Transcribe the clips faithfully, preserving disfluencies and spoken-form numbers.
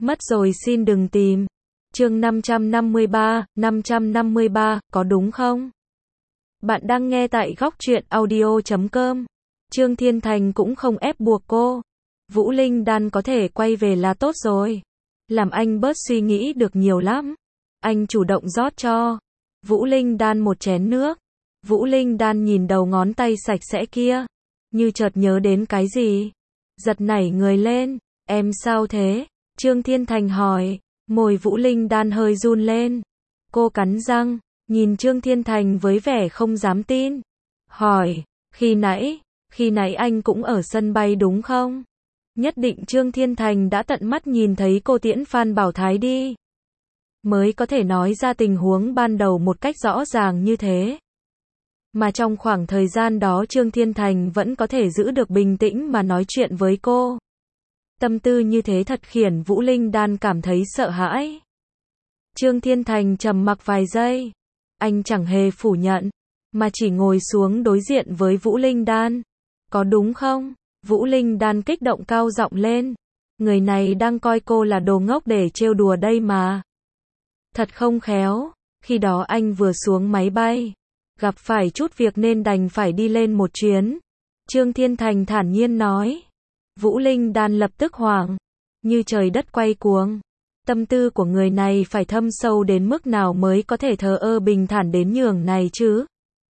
Mất rồi xin đừng tìm. Chương năm trăm năm mươi ba, năm trăm năm mươi ba, có đúng không? Bạn đang nghe tại góc truyện audio chấm com. Trương Thiên Thành cũng không ép buộc cô. Vũ Linh Đan có thể quay về là tốt rồi. Làm anh bớt suy nghĩ được nhiều lắm. Anh chủ động rót cho Vũ Linh Đan một chén nước. Vũ Linh Đan nhìn đầu ngón tay sạch sẽ kia, như chợt nhớ đến cái gì. Giật nảy người lên. Em sao thế? Trương Thiên Thành hỏi. Môi Vũ Linh Đan hơi run lên. Cô cắn răng, nhìn Trương Thiên Thành với vẻ không dám tin. Hỏi, khi nãy, khi nãy anh cũng ở sân bay đúng không? Nhất định Trương Thiên Thành đã tận mắt nhìn thấy cô tiễn Phan Bảo Thái đi, mới có thể nói ra tình huống ban đầu một cách rõ ràng như thế. Mà trong khoảng thời gian đó Trương Thiên Thành vẫn có thể giữ được bình tĩnh mà nói chuyện với cô. Tâm tư như thế thật khiến Vũ Linh Đan cảm thấy sợ hãi. Trương Thiên Thành trầm mặc vài giây. Anh chẳng hề phủ nhận, mà chỉ ngồi xuống đối diện với Vũ Linh Đan. Có đúng không? Vũ Linh Đan kích động cao giọng lên. Người này đang coi cô là đồ ngốc để trêu đùa đây mà. Thật không khéo, khi đó anh vừa xuống máy bay, gặp phải chút việc nên đành phải đi lên một chuyến. Trương Thiên Thành thản nhiên nói. Vũ Linh Đan lập tức hoảng, như trời đất quay cuồng. Tâm tư của người này phải thâm sâu đến mức nào mới có thể thờ ơ bình thản đến nhường này chứ?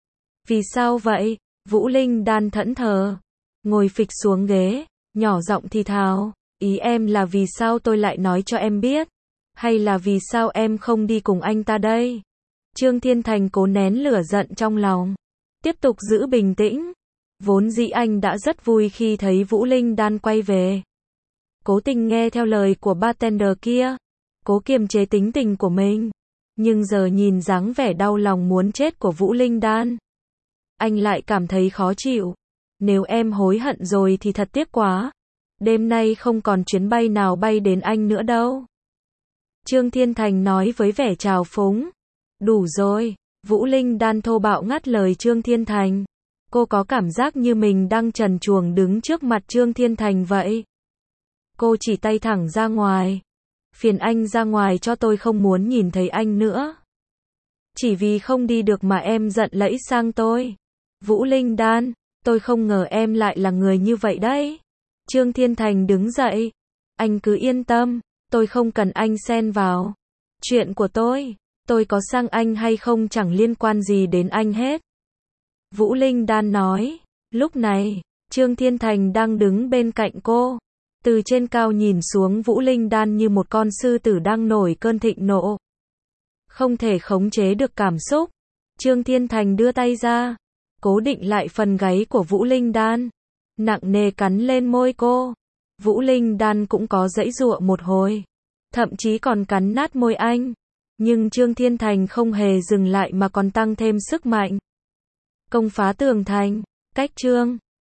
Vì sao vậy? Vũ Linh Đan thẫn thờ, ngồi phịch xuống ghế, nhỏ giọng thì thào. Ý em là vì sao tôi lại nói cho em biết? Hay là vì sao em không đi cùng anh ta đây? Trương Thiên Thành cố nén lửa giận trong lòng, tiếp tục giữ bình tĩnh. Vốn dĩ anh đã rất vui khi thấy Vũ Linh Đan quay về. Cố tình nghe theo lời của bartender kia, cố kiềm chế tính tình của mình. Nhưng giờ nhìn dáng vẻ đau lòng muốn chết của Vũ Linh Đan, anh lại cảm thấy khó chịu. Nếu em hối hận rồi thì thật tiếc quá. Đêm nay không còn chuyến bay nào bay đến anh nữa đâu. Trương Thiên Thành nói với vẻ trào phúng. Đủ rồi. Vũ Linh Đan thô bạo ngắt lời Trương Thiên Thành. Cô có cảm giác như mình đang trần truồng đứng trước mặt Trương Thiên Thành vậy. Cô chỉ tay thẳng ra ngoài. Phiền anh ra ngoài cho, tôi không muốn nhìn thấy anh nữa. Chỉ vì không đi được mà em giận lẫy sang tôi. Vũ Linh Đan, tôi không ngờ em lại là người như vậy đấy. Trương Thiên Thành đứng dậy. Anh cứ yên tâm, tôi không cần anh xen vào chuyện của tôi. Tôi có sang anh hay không chẳng liên quan gì đến anh hết. Vũ Linh Đan nói. Lúc này, Trương Thiên Thành đang đứng bên cạnh cô. Từ trên cao nhìn xuống Vũ Linh Đan như một con sư tử đang nổi cơn thịnh nộ. Không thể khống chế được cảm xúc. Trương Thiên Thành đưa tay ra, cố định lại phần gáy của Vũ Linh Đan, nặng nề cắn lên môi cô. Vũ Linh Đan cũng có giãy giụa một hồi, thậm chí còn cắn nát môi anh. Nhưng Trương Thiên Thành không hề dừng lại mà còn tăng thêm sức mạnh. Công phá tường thành, cách Trương